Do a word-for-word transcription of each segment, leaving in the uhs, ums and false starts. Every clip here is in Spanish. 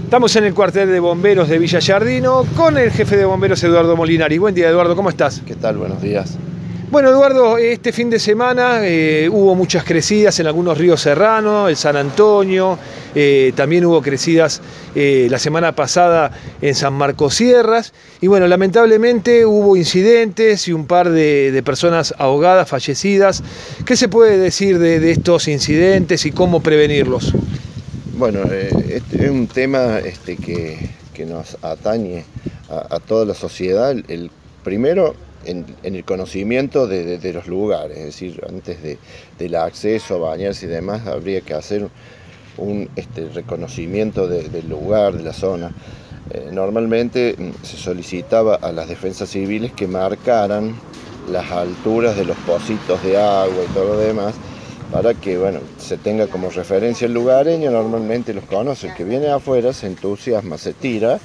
Estamos en el cuartel de bomberos de Villa Giardino con el jefe de bomberos Eduardo Molinari. Buen día, Eduardo, ¿cómo estás? ¿Qué tal? Buenos días. Bueno, Eduardo, este fin de semana eh, hubo muchas crecidas en algunos ríos serranos, el San Antonio, eh, también hubo crecidas eh, la semana pasada en San Marcos Sierras, y bueno, lamentablemente hubo incidentes y un par de, de personas ahogadas, fallecidas. ¿Qué se puede decir de, de estos incidentes y cómo prevenirlos? Bueno, eh, este es un tema este, que, que nos atañe a, a toda la sociedad. El, el primero, en, en el conocimiento de, de, de los lugares, es decir, antes de, del acceso a bañarse y demás, habría que hacer un este, reconocimiento de, del lugar, de la zona. Eh, normalmente se solicitaba a las defensas civiles que marcaran las alturas de los pocitos de agua y todo lo demás, para que bueno, se tenga como referencia el lugareño. Normalmente los conoce, el que viene afuera se entusiasma, se tira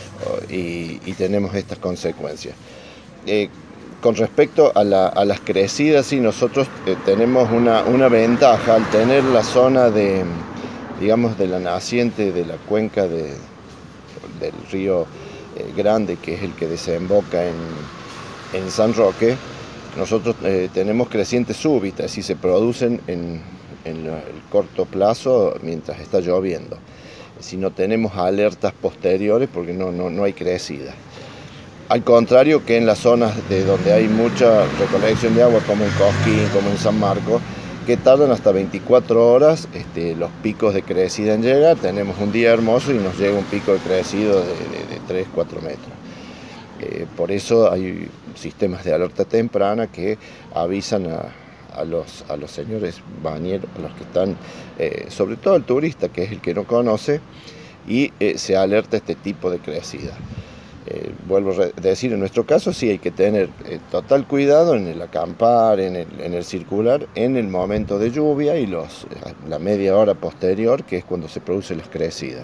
y, y tenemos estas consecuencias. Eh, con respecto a, la, a las crecidas, sí, nosotros eh, tenemos una, una ventaja al tener la zona de, digamos, de la naciente de la cuenca de, del río eh, Grande, que es el que desemboca en, en San Roque. Nosotros eh, tenemos crecientes súbitas y se producen en, en el corto plazo mientras está lloviendo. Si no tenemos alertas posteriores, porque no, no, no hay crecida. Al contrario que en las zonas de donde hay mucha recolección de agua, como en Cosquín, como en San Marcos, que tardan hasta veinticuatro horas este, los picos de crecida en llegar. Tenemos un día hermoso y nos llega un pico de crecido de, de, de tres a cuatro metros. Eh, por eso hay sistemas de alerta temprana que avisan a, a, los, a los señores bañeros, a los que están, eh, sobre todo el turista, que es el que no conoce, y eh, se alerta este tipo de crecida. Eh, vuelvo a decir, en nuestro caso sí hay que tener eh, total cuidado en el acampar, en el, en el circular, en el momento de lluvia y los, la media hora posterior, que es cuando se produce las crecidas.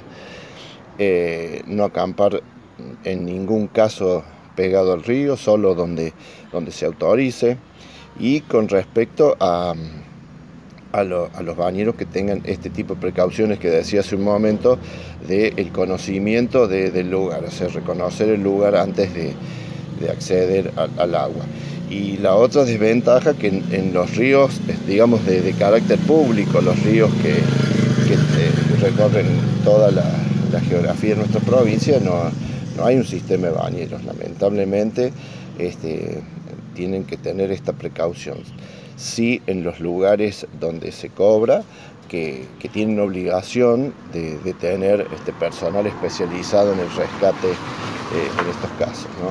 Eh, no acampar en ningún caso pegado al río, solo donde, donde se autorice. Y con respecto a, a, lo, a los bañeros que tengan este tipo de precauciones que decía hace un momento, del conocimiento de, del lugar, o sea, reconocer el lugar antes de, de acceder al, al agua. Y la otra desventaja que en, en los ríos, digamos, de, de carácter público, los ríos que, que eh, recorren toda la, la geografía de nuestra provincia, no, no hay un sistema de bañeros. Lamentablemente este, tienen que tener esta precaución. Sí, en los lugares donde se cobra, que, que tienen obligación de, de tener este personal especializado en el rescate eh, en estos casos, ¿no?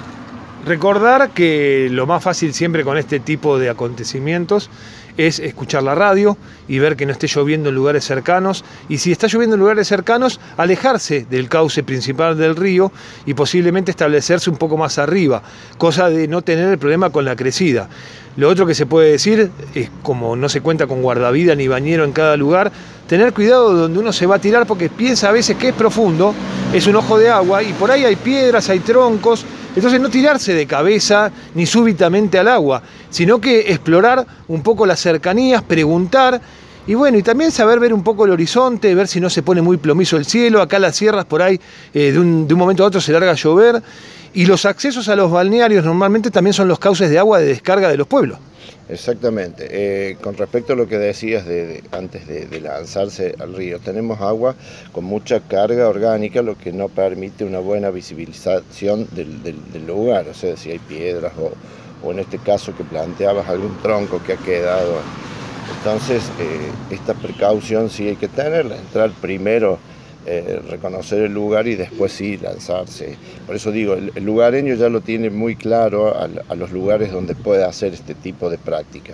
Recordar que lo más fácil siempre con este tipo de acontecimientos es escuchar la radio y ver que no esté lloviendo en lugares cercanos, y si está lloviendo en lugares cercanos, alejarse del cauce principal del río y posiblemente establecerse un poco más arriba, cosa de no tener el problema con la crecida. Lo otro que se puede decir es, como no se cuenta con guardavida ni bañero en cada lugar, tener cuidado donde uno se va a tirar, porque piensa a veces que es profundo, es un ojo de agua y por ahí hay piedras, hay troncos. Entonces no tirarse de cabeza ni súbitamente al agua, sino que explorar un poco las cercanías, preguntar y bueno, y también saber ver un poco el horizonte, ver si no se pone muy plomizo el cielo. Acá las sierras por ahí eh, de, un, de un momento a otro se larga a llover, y los accesos a los balnearios normalmente también son los cauces de agua de descarga de los pueblos. Exactamente. Eh, con respecto a lo que decías de, de, antes de, de lanzarse al río, tenemos agua con mucha carga orgánica, lo que no permite una buena visibilización del, del, del lugar, o sea, si hay piedras o, o en este caso que planteabas algún tronco que ha quedado. Entonces, eh, esta precaución sí hay que tenerla, entrar primero, eh, reconocer el lugar y después sí lanzarse. Por eso digo, el, el lugareño ya lo tiene muy claro a, a los lugares donde puede hacer este tipo de prácticas.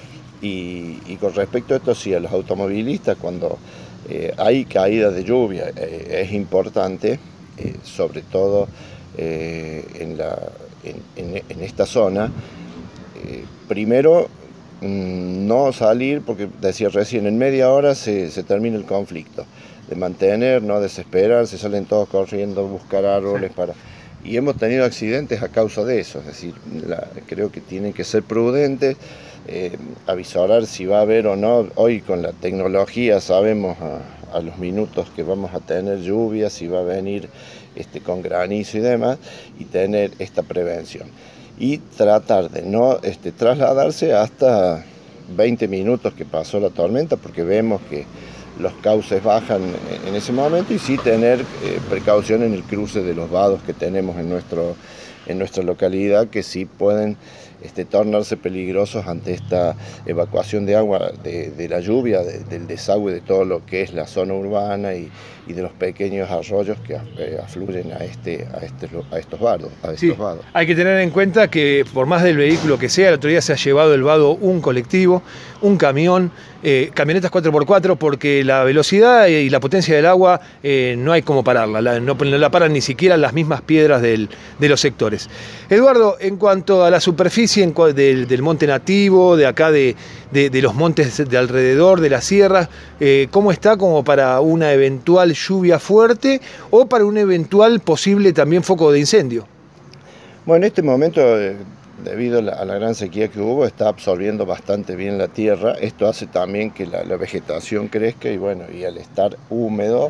Y, y con respecto a esto, sí, a los automovilistas, cuando eh, hay caída de lluvia, eh, es importante, eh, sobre todo eh, en, la, en, en, en esta zona, eh, primero, no salir, porque decía recién, en media hora se, se termina el conflicto, de mantener, no desesperarse, salen todos corriendo a buscar árboles para... Y hemos tenido accidentes a causa de eso, es decir, la, creo que tienen que ser prudentes, eh, avisorar si va a haber o no. Hoy con la tecnología sabemos a, a los minutos que vamos a tener lluvias, si va a venir este, con granizo y demás, y tener esta prevención. Y tratar de no este, trasladarse hasta veinte minutos que pasó la tormenta, porque vemos que los cauces bajan en ese momento, y sí tener eh, precaución en el cruce de los vados que tenemos en, nuestro, en nuestra localidad, que sí pueden este, tornarse peligrosos ante esta evacuación de agua de, de la lluvia, de, del desagüe de todo lo que es la zona urbana y, y de los pequeños arroyos que eh, afluyen a, este, a, este, a estos vados. A estos sí, vados. Hay que tener en cuenta que por más del vehículo que sea, el otro día se ha llevado el vado un colectivo, un camión, eh, camionetas cuatro por cuatro, porque la velocidad y la potencia del agua eh, no hay como pararla, la, no, no la paran ni siquiera las mismas piedras del, de los sectores. Eduardo, en cuanto a la superficie en, del, del monte nativo, de acá de, de, de los montes de alrededor, de las sierras, eh, ¿cómo está como para una eventual lluvia fuerte o para un eventual posible también foco de incendio? Bueno, en este momento, eh, debido a la, a la gran sequía que hubo, está absorbiendo bastante bien la tierra. Esto hace también que la, la vegetación crezca y bueno, y al estar húmedo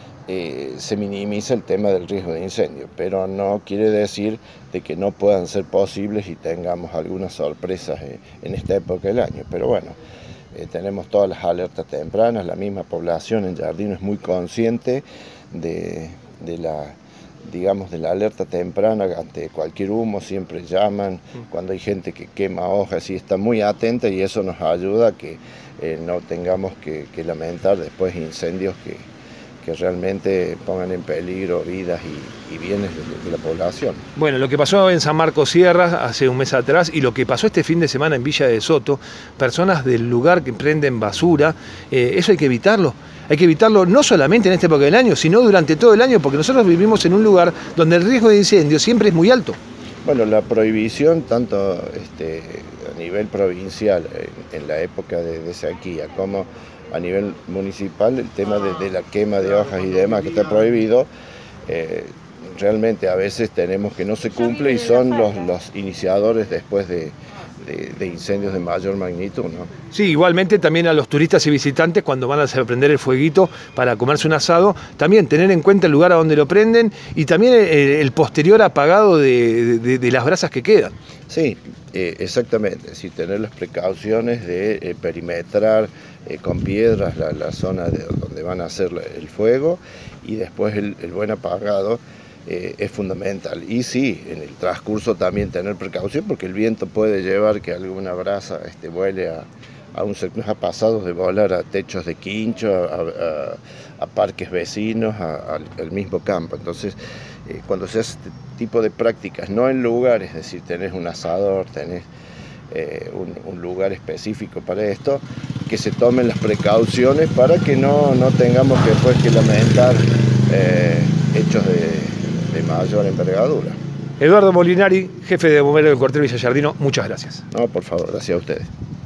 eh, se minimiza el tema del riesgo de incendio, pero no quiere decir de que no puedan ser posibles y tengamos algunas sorpresas eh, en esta época del año. Pero bueno, eh, tenemos todas las alertas tempranas, la misma población en Jardino es muy consciente de, de la digamos, de la alerta temprana ante cualquier humo, siempre llaman, cuando hay gente que quema hojas y está muy atenta, y eso nos ayuda a que eh, no tengamos que, que lamentar después incendios que, que realmente pongan en peligro vidas y, y bienes de, de la población. Bueno, lo que pasó en San Marcos Sierras hace un mes atrás y lo que pasó este fin de semana en Villa de Soto, personas del lugar que prenden basura, eh, eso hay que evitarlo. Hay que evitarlo no solamente en esta época del año, sino durante todo el año, porque nosotros vivimos en un lugar donde el riesgo de incendio siempre es muy alto. Bueno, la prohibición tanto este, a nivel provincial en, en la época de, de sequía como a nivel municipal, el tema de, de la quema de hojas y demás que está prohibido, eh, realmente a veces tenemos que no se cumple y son los, los iniciadores después de, de, de incendios de mayor magnitud, ¿no? Sí, igualmente también a los turistas y visitantes cuando van a prender el fueguito para comerse un asado, también tener en cuenta el lugar a donde lo prenden y también el, el posterior apagado de, de, de las brasas que quedan. Sí, eh, exactamente, es decir, tener las precauciones de eh, perimetrar eh, con piedras la, la zona de donde van a hacer el fuego y después el, el buen apagado. Eh, es fundamental. Y sí, en el transcurso también tener precaución, porque el viento puede llevar que alguna brasa este, vuele a, a un sector. Nos ha pasado de volar a techos de quincho, a, a, a parques vecinos, a, a, al mismo campo. Entonces, eh, cuando se hace este tipo de prácticas, no en lugares, es decir, tenés un asador, tenés eh, un, un lugar específico para esto, que se tomen las precauciones para que no, no tengamos que después que lamentar eh, hechos de de mayor envergadura. Eduardo Molinari, jefe de bomberos del cuartel Villa Jardino, muchas gracias. No, por favor, gracias a ustedes.